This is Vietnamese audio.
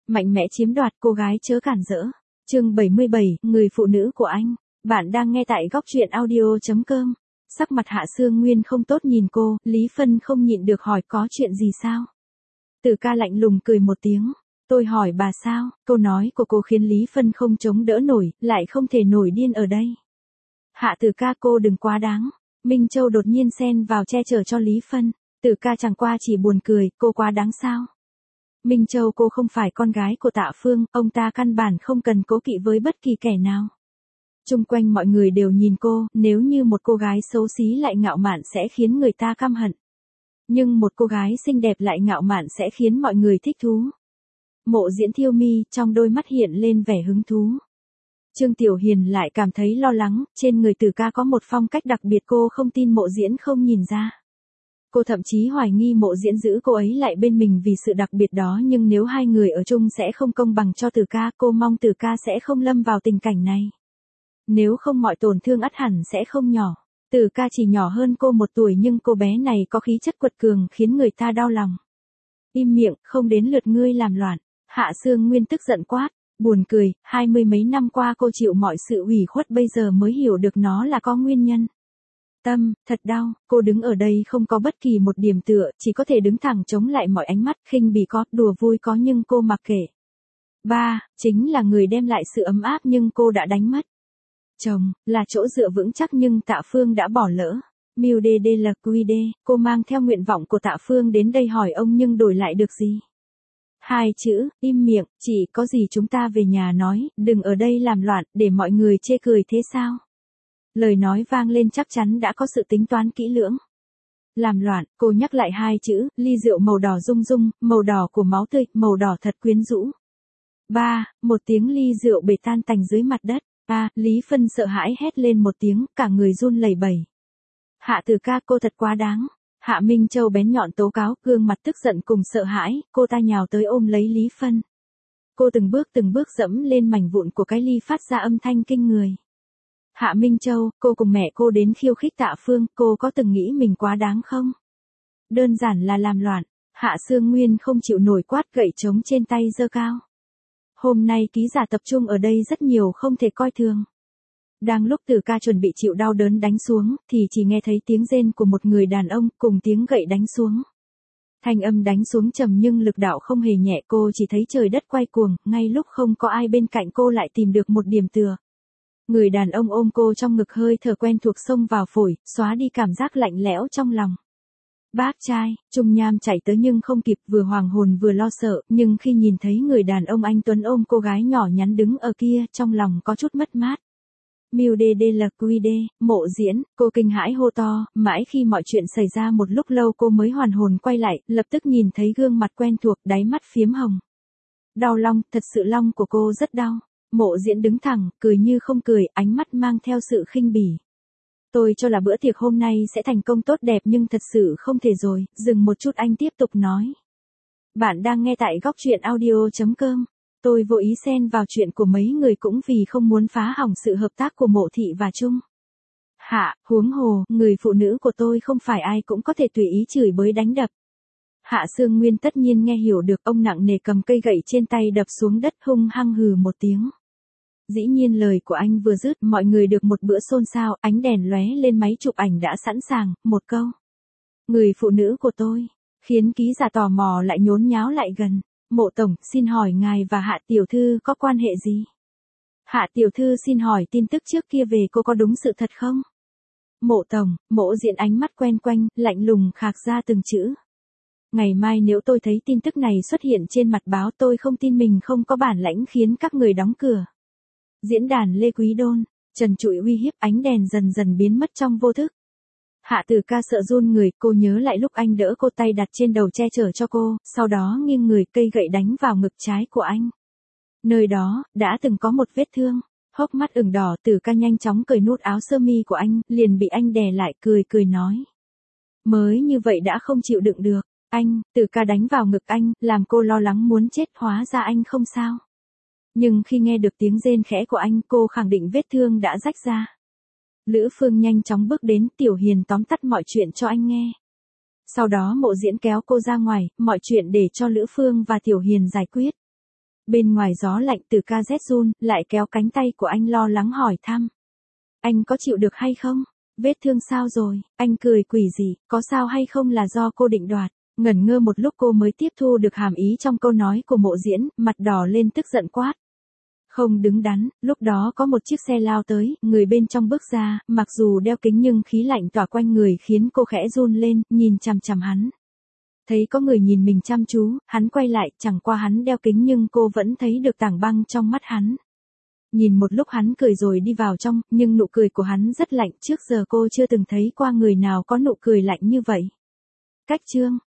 Mạnh mẽ chiếm đoạt, cô gái chớ cản rỡ. Chương 77, người phụ nữ của anh. Bạn đang nghe tại góc truyện audio.com. Sắc mặt Hạ Sương Nguyên không tốt nhìn cô, Lý Phân không nhịn được hỏi có chuyện gì sao. Từ ca lạnh lùng cười một tiếng. Tôi hỏi bà sao, câu nói của cô khiến Lý Phân không chống đỡ nổi, lại không thể nổi điên ở đây. Hạ Từ ca, cô đừng quá đáng. Minh Châu đột nhiên xen vào che chở cho Lý Phân. Từ ca chẳng qua chỉ buồn cười, cô quá đáng sao. Minh Châu, cô không phải con gái của Tạ Phương, ông ta căn bản không cần cố kỵ với bất kỳ kẻ nào. Chung quanh mọi người đều nhìn cô, nếu như một cô gái xấu xí lại ngạo mạn sẽ khiến người ta căm hận. Nhưng một cô gái xinh đẹp lại ngạo mạn sẽ khiến mọi người thích thú. Mộ Diễn thiêu mi, trong đôi mắt hiện lên vẻ hứng thú. Trương Tiểu Hiền lại cảm thấy lo lắng, trên người Từ ca có một phong cách đặc biệt cô không tin Mộ Diễn không nhìn ra. Cô thậm chí hoài nghi Mộ Diễn giữ cô ấy lại bên mình vì sự đặc biệt đó, nhưng nếu hai người ở chung sẽ không công bằng cho Từ ca, cô mong Từ ca sẽ không lâm vào tình cảnh này. Nếu không mọi tổn thương ắt hẳn sẽ không nhỏ. Từ ca chỉ nhỏ hơn cô 1 tuổi nhưng cô bé này có khí chất quật cường khiến người ta đau lòng. Im miệng, không đến lượt ngươi làm loạn. Hạ Sương Nguyên tức giận quát. Buồn cười, 20 mấy năm qua cô chịu mọi sự ủy khuất bây giờ mới hiểu được nó là có nguyên nhân. Tâm, thật đau, cô đứng ở đây không có bất kỳ một điểm tựa, chỉ có thể đứng thẳng chống lại mọi ánh mắt, khinh bỉ có, đùa vui có nhưng cô mặc kệ. Ba, chính là người đem lại sự ấm áp nhưng cô đã đánh mất. Chồng, là chỗ dựa vững chắc nhưng Tạ Phương đã bỏ lỡ. Mưu đê đê là quy đê, cô mang theo nguyện vọng của Tạ Phương đến đây hỏi ông nhưng đổi lại được gì? 2 chữ, im miệng, chỉ có gì chúng ta về nhà nói, đừng ở đây làm loạn, để mọi người chê cười thế sao? Lời nói vang lên chắc chắn đã có sự tính toán kỹ lưỡng. Làm loạn, cô nhắc lại 2 chữ, ly rượu màu đỏ rung rung, màu đỏ của máu tươi, màu đỏ thật quyến rũ. 3, một tiếng ly rượu bể tan tành dưới mặt đất. Lý Phân sợ hãi hét lên một tiếng, cả người run lẩy bẩy. Hạ Từ ca, cô thật quá đáng. Hạ Minh Châu bén nhọn tố cáo, gương mặt tức giận cùng sợ hãi, cô ta nhào tới ôm lấy Lý Phân. Cô từng bước dẫm lên mảnh vụn của cái ly phát ra âm thanh kinh người. Hạ Minh Châu, cô cùng mẹ cô đến khiêu khích Tạ Phương, cô có từng nghĩ mình quá đáng không? Đơn giản là làm loạn. Hạ Sương Nguyên không chịu nổi quát gậy trống trên tay giơ cao. Hôm nay ký giả tập trung ở đây rất nhiều không thể coi thường. Đang lúc Từ ca chuẩn bị chịu đau đớn đánh xuống, thì chỉ nghe thấy tiếng rên của một người đàn ông cùng tiếng gậy đánh xuống. Thanh âm đánh xuống trầm nhưng lực đạo không hề nhẹ, cô chỉ thấy trời đất quay cuồng, ngay lúc không có ai bên cạnh cô lại tìm được một điểm tựa. Người đàn ông ôm cô trong ngực, hơi thở quen thuộc xông vào phổi, xóa đi cảm giác lạnh lẽo trong lòng. Bác trai, Trung Nham chạy tới nhưng không kịp, vừa hoàng hồn vừa lo sợ, nhưng khi nhìn thấy người đàn ông anh tuấn ôm cô gái nhỏ nhắn đứng ở kia, trong lòng có chút mất mát. Mưu đê đê là quy đê, Mộ Diễn, cô kinh hãi hô to, mãi khi mọi chuyện xảy ra một lúc lâu cô mới hoàn hồn quay lại, lập tức nhìn thấy gương mặt quen thuộc, đáy mắt phiếm hồng. Đau long, thật sự long của cô rất đau. Mộ Diễn đứng thẳng, cười như không cười, ánh mắt mang theo sự khinh bỉ. Tôi cho là bữa tiệc hôm nay sẽ thành công tốt đẹp nhưng thật sự không thể rồi, dừng một chút anh tiếp tục nói. Bạn đang nghe tại góc truyện audio.com. Tôi vô ý xen vào chuyện của mấy người cũng vì không muốn phá hỏng sự hợp tác của Mộ Thị và Trung. Hạ, huống hồ, người phụ nữ của tôi không phải ai cũng có thể tùy ý chửi bới đánh đập. Hạ Sương Nguyên tất nhiên nghe hiểu được, ông nặng nề cầm cây gậy trên tay đập xuống đất hung hăng hừ một tiếng. Dĩ nhiên lời của anh vừa dứt, mọi người được một bữa xôn xao, ánh đèn lóe lên máy chụp ảnh đã sẵn sàng, một câu. Người phụ nữ của tôi, khiến ký giả tò mò lại nhốn nháo lại gần. Mộ tổng, xin hỏi ngài và Hạ tiểu thư có quan hệ gì? Hạ tiểu thư xin hỏi tin tức trước kia về cô có đúng sự thật không? Mộ tổng, Mộ Diễn ánh mắt quen quanh, lạnh lùng khạc ra từng chữ. Ngày mai nếu tôi thấy tin tức này xuất hiện trên mặt báo tôi không tin mình không có bản lãnh khiến các người đóng cửa. Diễn đàn Lê Quý Đôn, trần trụi uy hiếp, ánh đèn dần dần biến mất trong vô thức. Hạ Từ ca sợ run người, cô nhớ lại lúc anh đỡ cô, tay đặt trên đầu che chở cho cô, sau đó nghiêng người, cây gậy đánh vào ngực trái của anh. Nơi đó, đã từng có một vết thương. Hốc mắt ửng đỏ, Từ ca nhanh chóng cởi nút áo sơ mi của anh, liền bị anh đè lại, cười nói. Mới như vậy đã không chịu đựng được. Anh, Từ ca đánh vào ngực anh, làm cô lo lắng muốn chết, hóa ra anh không sao. Nhưng khi nghe được tiếng rên khẽ của anh, cô khẳng định vết thương đã rách ra. Lữ Phương nhanh chóng bước đến, Tiểu Hiền tóm tắt mọi chuyện cho anh nghe. Sau đó Mộ Diễn kéo cô ra ngoài, mọi chuyện để cho Lữ Phương và Tiểu Hiền giải quyết. Bên ngoài gió lạnh từ ca rét run, lại kéo cánh tay của anh lo lắng hỏi thăm. Anh có chịu được hay không? Vết thương sao rồi? Anh cười quỷ gì, có sao hay không là do cô định đoạt. Ngẩn ngơ một lúc cô mới tiếp thu được hàm ý trong câu nói của Mộ Diễn, mặt đỏ lên tức giận quát. Không đứng đắn, lúc đó có một chiếc xe lao tới, người bên trong bước ra, mặc dù đeo kính nhưng khí lạnh tỏa quanh người khiến cô khẽ run lên, nhìn chằm chằm hắn. Thấy có người nhìn mình chăm chú, hắn quay lại, chẳng qua hắn đeo kính nhưng cô vẫn thấy được tảng băng trong mắt hắn. Nhìn một lúc hắn cười rồi đi vào trong, nhưng nụ cười của hắn rất lạnh, trước giờ cô chưa từng thấy qua người nào có nụ cười lạnh như vậy. Cách chương